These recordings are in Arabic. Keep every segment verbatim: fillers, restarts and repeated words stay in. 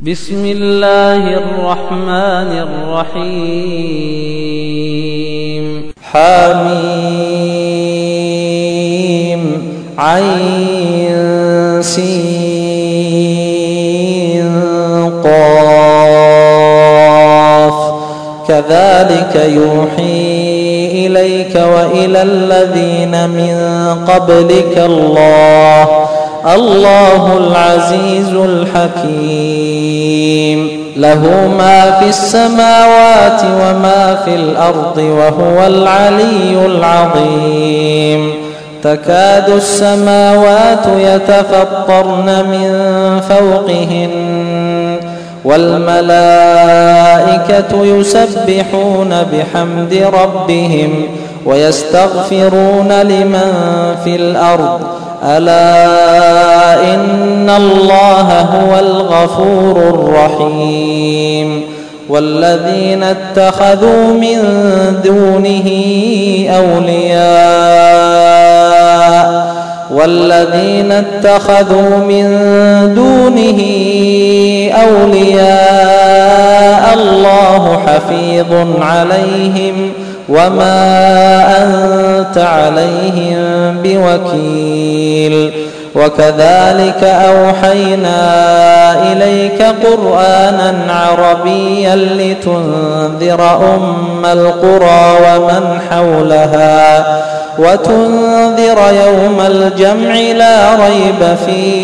بسم الله الرحمن الرحيم. حميم عين سين قاف كذلك يوحي إليك وإلى الذين من قبلك الله الله العزيز الحكيم. له ما في السماوات وما في الأرض وهو العلي العظيم. تكاد السماوات يتفطرن من فوقهن والملائكة يسبحون بحمد ربهم ويستغفرون لمن في الأرض ألا إن الله هو الغفور الرحيم. والذين اتخذوا من دونه أولياء والذين اتخذوا من دونه أولياء الله حفيظ عليهم وما أنت عليهم بوكيل. وكذلك أوحينا إليك قرآنا عربيا لتنذر أم القرى ومن حولها وتنذر يوم الجمع لا ريب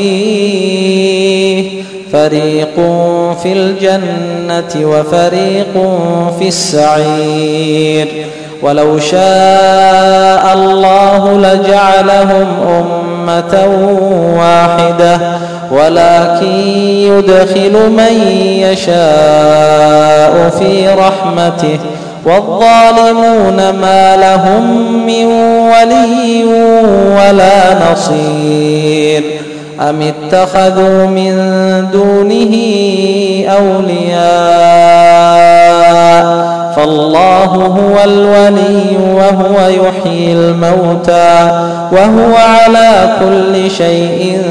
فيه فريق في الجنة وفريق في السعير. ولو شاء الله لجعلهم أمة واحدة ولكن يدخل من يشاء في رحمته والظالمون ما لهم من ولي ولا نصير. أم اتخذوا من دونه أولياء فالله هو الولي وهو يحيي الموتى وهو على كل شيء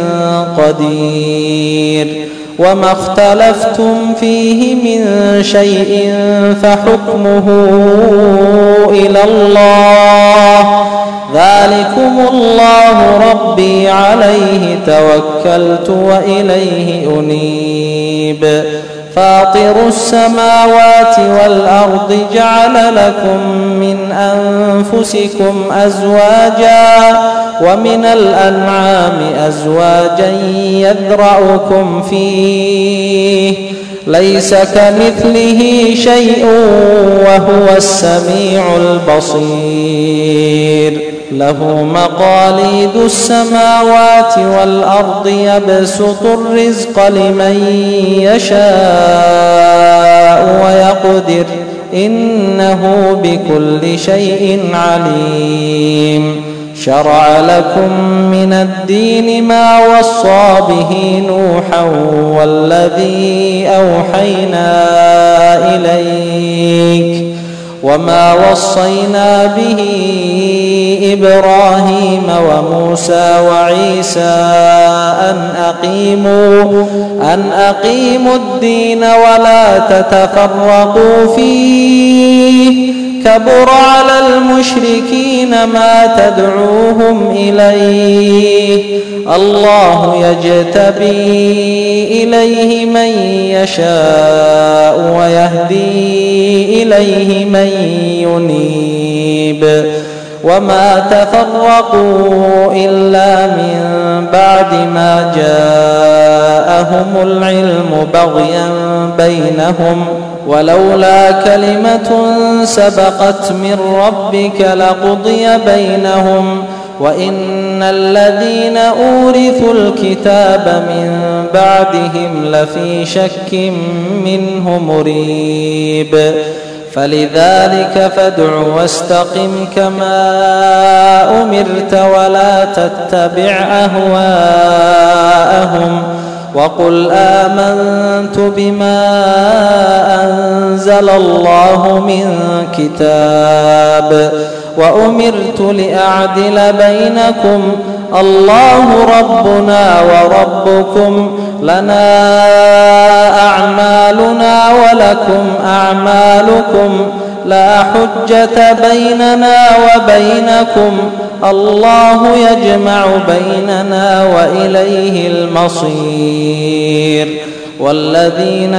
قدير. وما اختلفتم فيه من شيء فحكمه إلى الله ذلكم الله ربي عليه توكلت وإليه أنيب. فاطر السماوات والأرض جعل لكم من أنفسكم أزواجا ومن الأنعام أزواجا يذرأكم فيه ليس كمثله شيء وهو السميع البصير. له مقاليد السماوات والأرض يبسط الرزق لمن يشاء ويقدر إنه بكل شيء عليم. شرع لكم من الدين ما وصى به نوحا والذي أوحينا إليك وما وصينا به إبراهيم وموسى وعيسى أن أقيموا أن أقيموا الدين ولا تتفرقوا فيه كبر على المشركين ما تدعوهم إليه الله يجتبي إليه من يشاء ويهدي إليه من ينيب. وما تفرقوا إلا من بعد ما جاءهم العلم بغيا بينهم ولولا كلمة سبقت من ربك لقضي بينهم وإن الذين أورثوا الكتاب من بعدهم لفي شك منه مريب. فلذلك فادع واستقم كما أمرت ولا تتبع أهواءهم وقل آمنت بما أنزل الله من كتاب وأمرت لأعدل بينكم الله ربنا وربكم لنا أعمالنا ولكم أعمالكم لا حجة بيننا وبينكم الله يجمع بيننا وإليه المصير. والذين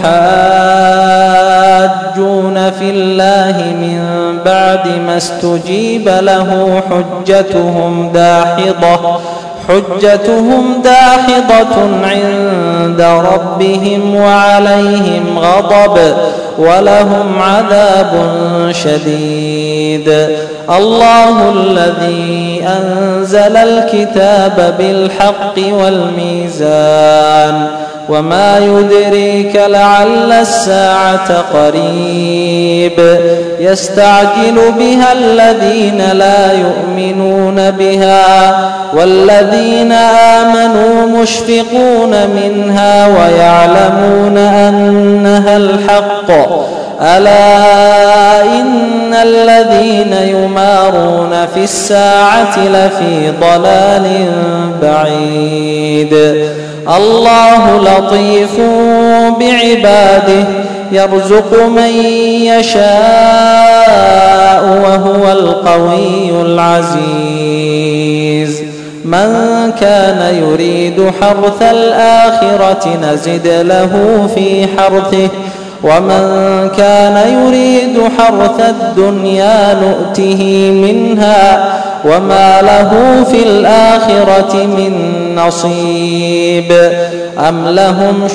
يحاجون في الله من بعد ما استجيب له حجتهم داحضة حجتهم داحضة عند ربهم وعليهم غضب ولهم عذاب شديد. الله الذي أنزل الكتاب بالحق والميزان وما يدريك لعل الساعة قريب يستعجل بها الذين لا يؤمنون بها والذين آمنوا مشفقون منها ويعلمون أنها الحق ألا إن الذين يمارون في الساعة لفي ضلال بعيد. الله لطيف بعباده يرزق من يشاء وهو القوي العزيز. من كان يريد حرث الآخرة نزد له في حرثه ومن كان يريد حرث الدنيا نؤته منها وما له في الآخرة من نصيب. أم لهم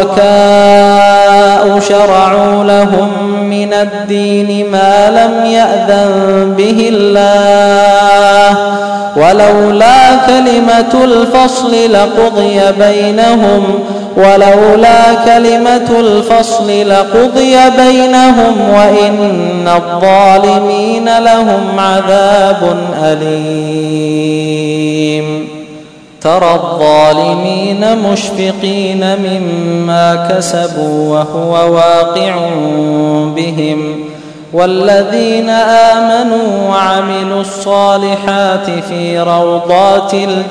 شركاء شرعوا لهم من الدين ما لم يأذن به الله ولولا كلمة الفصل لقضي بينهم ولولا كلمة الفصل لقضي بينهم وإن الظالمين لهم عذاب أليم. ترى الظالمين مشفقين مما كسبوا وهو واقع بهم والذين آمنوا وعملوا الصالحات في روضات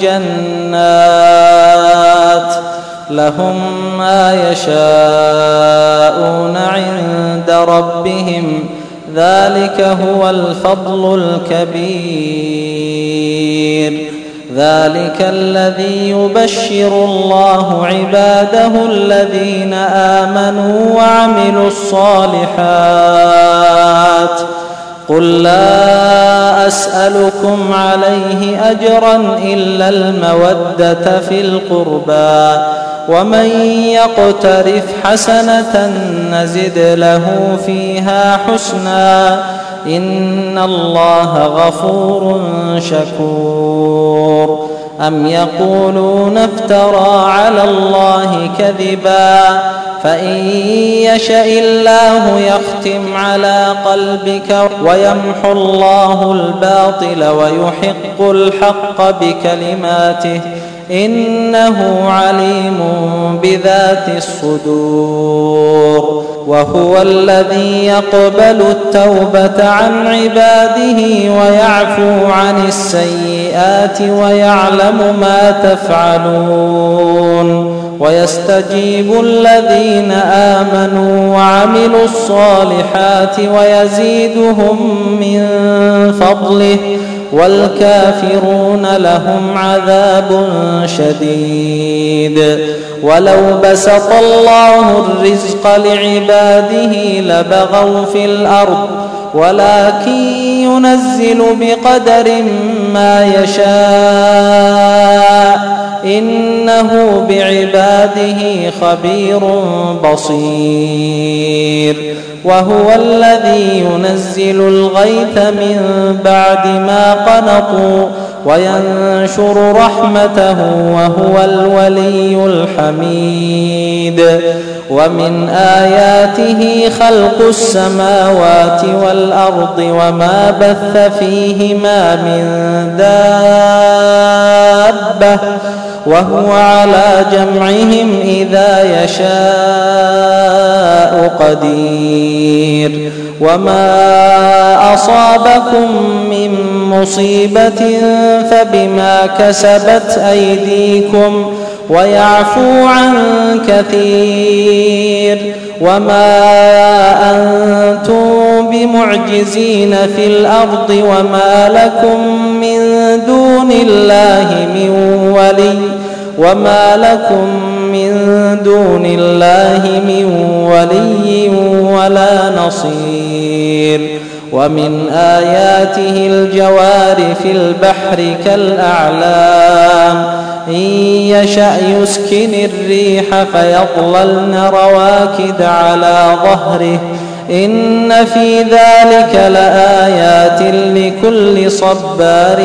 الجنات لهم ما يشاءون عند ربهم ذلك هو الفضل الكبير. ذلك الذي يبشر الله عباده الذين آمنوا وعملوا الصالحات. قل لا أسألكم عليه أجرا إلا المودة في القربى ومن يقترف حسنة نزد له فيها حسنا إن الله غفور شكور. أم يقولون افترى على الله كذبا فإن يشأ الله يختم على قلبك ويمحو الله الباطل ويحق الحق بكلماته إنه عليم بذات الصدور. وهو الذي يقبل التوبة عن عباده ويعفو عن السيئات ويعلم ما تفعلون ويستجيب الذين آمنوا وعملوا الصالحات ويزيدهم من فضله والكافرون لهم عذاب شديد. ولو بسط الله الرزق لعباده لبغوا في الأرض ولكن ينزل بقدر ما يشاء إنه بعباده خبير بصير. وهو الذي ينزل الغيث من بعد ما قنطوا وينشر رحمته وهو الولي الحميد. ومن آياته خلق السماوات والأرض وما بث فيهما من دابة وهو على جمعهم إذا يشاء قدير. وما أصابكم من مصيبة فبما كسبت أيديكم ويعفو عن كثير. وما أنتم بمعجزين في الأرض وما لكم من دون الله من ولي وما لكم من دون الله من ولي ولا نصير. ومن آياته الجوار في البحر كالأعلام إن يشأ يسكن الريح فيظللن رواكد على ظهره إن في ذلك لآيات لكل صبار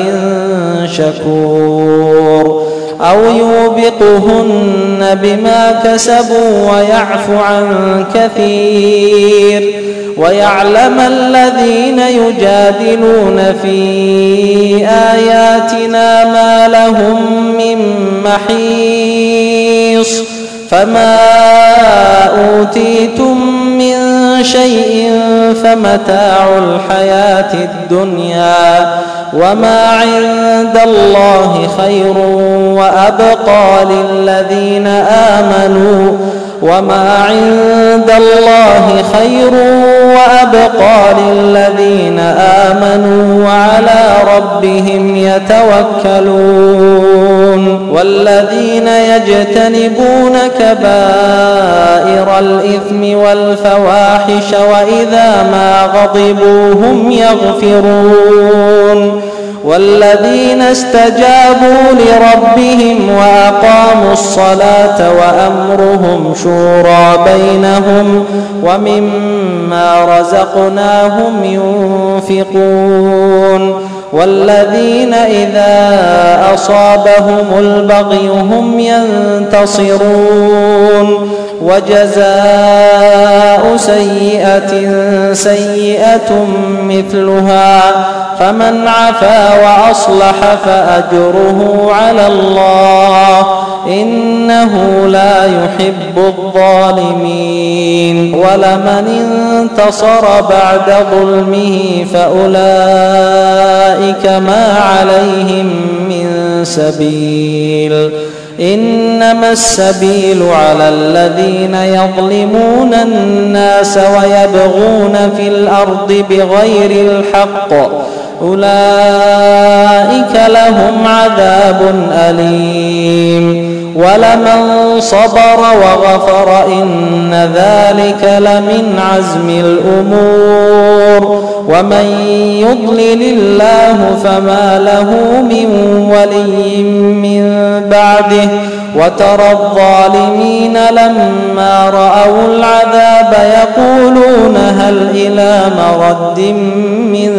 شكور. أو يوبقهن بما كسبوا ويعفو عن كثير. ويعلم الذين يجادلون في آياتنا ما لهم من محيص. فما أوتيتم من شيء فمتاع الحياة الدنيا وما عند الله خير وأبقى للذين آمنوا وما عند الله خير وأبقى للذين آمنوا وعلى ربهم يتوكلون. والذين يجتنبون كبائر الإثم والفواحش وإذا ما غضبوا هم يغفرون. والذين استجابوا لربهم وأقاموا الصلاة وأمرهم شورى بينهم ومما رزقناهم ينفقون. والذين إذا أصابهم البغي هم ينتصرون. وجزاء سيئة سيئة مثلها فمن عفا وأصلح فأجره على الله إنه لا يحب الظالمين. ولمن انتصر بعد ظلمه فأولئك ما عليهم من سبيل. إنما السبيل على الذين يظلمون الناس ويبغون في الأرض بغير الحق أولئك لهم عذاب أليم. ولمن صبر وغفر إن ذلك لمن عزم الأمور. ومن يضلل الله فما له من ولي من بعده. وترى الظالمين لما رأوا العذاب يقولون هل إلى مرد من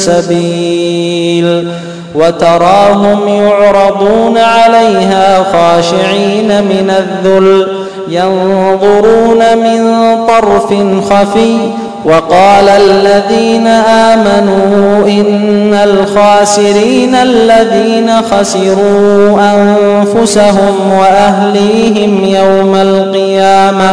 سبيل. وتراهم يعرضون عليها خاشعين من الذل ينظرون من طرف خفي. وقال الذين آمنوا إن الخاسرين الذين خسروا أنفسهم وأهليهم يوم القيامة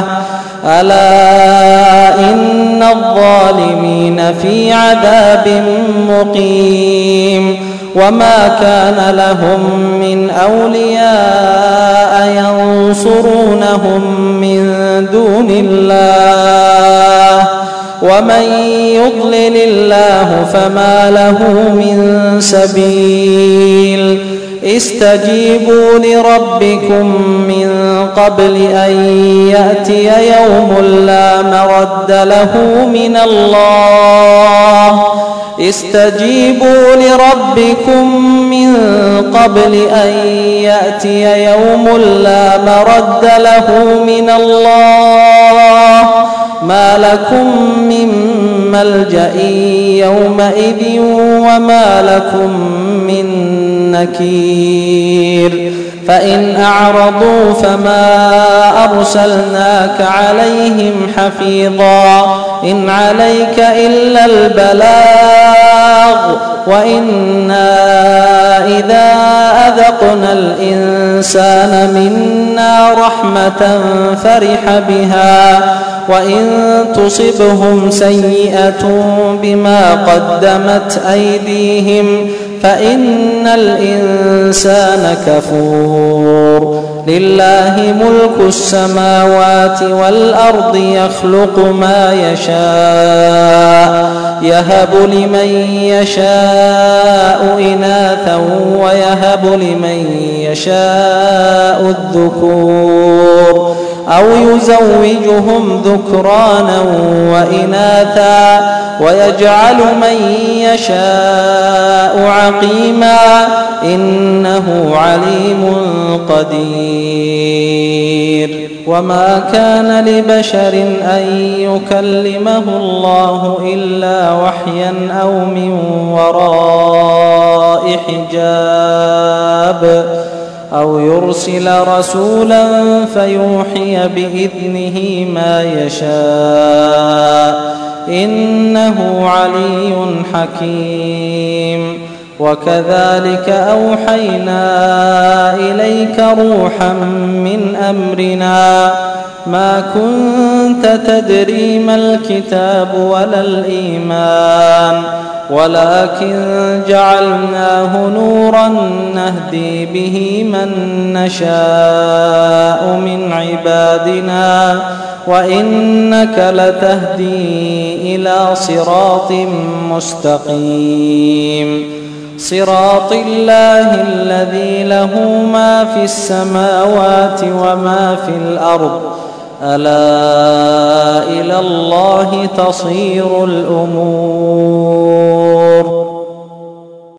ألا إن الظالمين في عذاب مقيم. وما كان لهم من أولياء ينصرونهم من دون الله ومن يضلل الله فما له من سبيل. استجيبوا لربكم من قبل أن يأتي يوم لا مرد له من الله. استجيبوا لربكم من قبل أن يأتي يوم لا مرد له من الله. ما لكم من ملجأ يومئذ وما لكم من نكير. فإن أعرضوا فما أرسلناك عليهم حفيظا إن عليك إلا البلاغ وإنا إذا أذقنا الإنسان منا رحمة فرح بها وإن تصبهم سيئة بما قدمت أيديهم فإن الإنسان كفور لله ملك السماوات والأرض يخلق ما يشاء يهب لمن يشاء إناثا ويهب لمن يشاء الذكور أو يزوجهم ذكرانا وإناثا ويجعل من يشاء عقيما إنه عليم قدير. وما كان لبشر أن يكلمه الله إلا وحيا أو من وراء حجاب أو يرسل رسولا فيوحي بإذنه ما يشاء إنه علي حكيم. وكذلك أوحينا إليك روحا من أمرنا ما كنت تدري ما الكتاب ولا الإيمان ولكن جعلناه نورا نهدي به من نشاء من عبادنا وإنك لتهدي إلى صراط مستقيم صراط الله الذي له ما في السماوات وما في الأرض ألا إلى الله تصير الأمور.